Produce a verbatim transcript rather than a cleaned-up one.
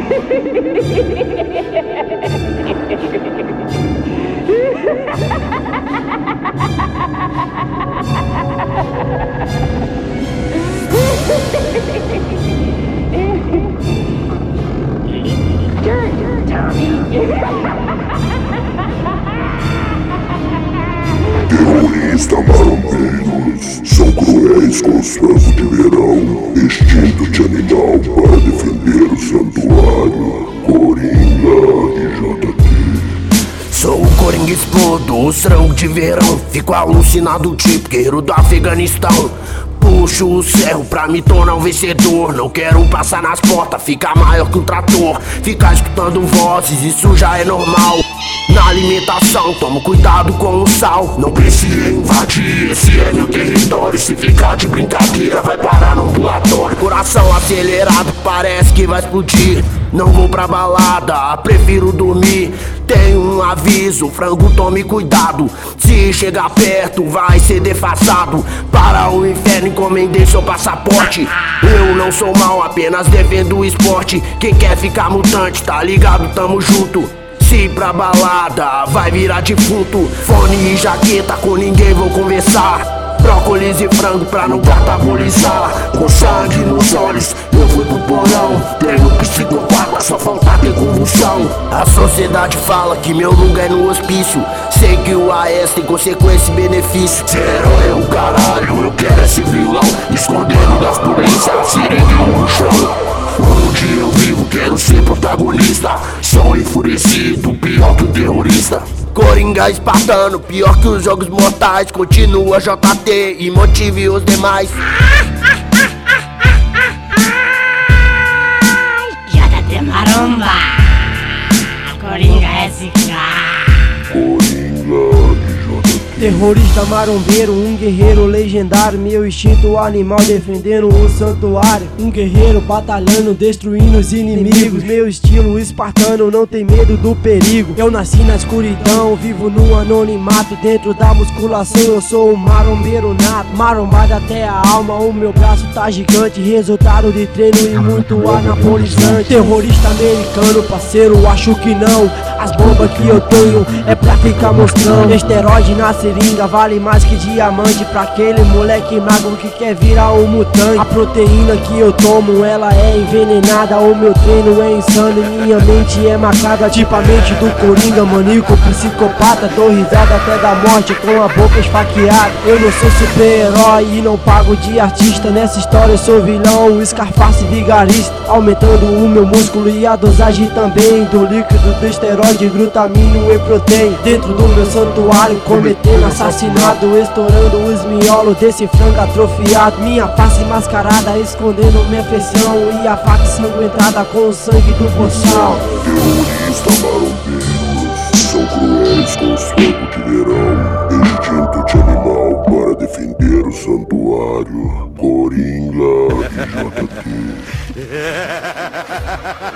Terrorista marombeiros são cruéis com os frangos de verão, instinto de animal para defender o santuário. Coringa e J T. Sou o Coringa, explodo os frangos de verão, fico alucinado tipo guerreiro do Afeganistão. Puxo o cerro pra me tornar um vencedor. Não quero passar nas portas, ficar maior que um trator. Ficar escutando vozes, isso já é normal. Na alimentação, tomo cuidado com o sal. Não precisa invadir, esse é meu território. Se ficar de brincadeira, vai parar no ambulatório. Coração acelerado, parece que vai explodir. Não vou pra balada, prefiro dormir. Tenho um aviso, frango, tome cuidado. Se chegar perto, vai ser defasado. Para o inferno, encomendei seu passaporte. Eu não sou mal, apenas defendo o esporte. Quem quer ficar mutante, tá ligado, tamo junto. Se pra balada, vai virar defunto. Fone e jaqueta, com ninguém vou conversar. Brócolis e frango pra não catabolizar. Com sangue nos olhos, eu fui pro porão. Tenho psicopata, só falta ter convulsão. A sociedade fala que meu lugar é no hospício. Sei que o A S tem consequência e benefício. Ser herói é o caralho, eu quero esse vilão. Escondendo das polícias, sirene no chão. Onde eu vivo, quero ser protagonista. Sou enfurecido, pior que o terrorista. Coringa espartano, pior que os jogos mortais. Continua J T e motive os demais. J T Maromba, Coringa S K. Coringa e J T. Terrorista marombeiro, um guerreiro legendário. Meu instinto animal defendendo o santuário. Um guerreiro batalhando, destruindo os inimigos. Meu estilo espartano, não tem medo do perigo. Eu nasci na escuridão, vivo no anonimato. Dentro da musculação eu sou um marombeiro nato. Marombado até a alma, o meu braço tá gigante. Resultado de treino e muito anabolizante. Terrorista americano, parceiro, acho que não. As bombas que eu tenho é pra ficar mostrando. Esteroide na seringa vale mais que diamante pra aquele moleque magro que quer virar um mutante. A proteína que eu tomo, ela é envenenada. O meu treino é insano e minha mente é macabra. Tipo a mente do Coringa, maníaco, psicopata. Dou risada até da morte com a boca esfaqueada. Eu não sou super-herói e não pago de artista. Nessa história eu sou vilão, Scarface vigarista. Aumentando o meu músculo e a dosagem também do líquido do esteroide, glutamino e proteína. Dentro do meu santuário, cometendo assassinato, estourando os miolos desse frango atrofiado. Minha face mascarada, escondendo minha feição. E a faca ensanguentada com o sangue do boçal. Terrorista marombeiros são cruéis com os frangos de verão. Instinto de animal para defender o santuário. Coringa e J T.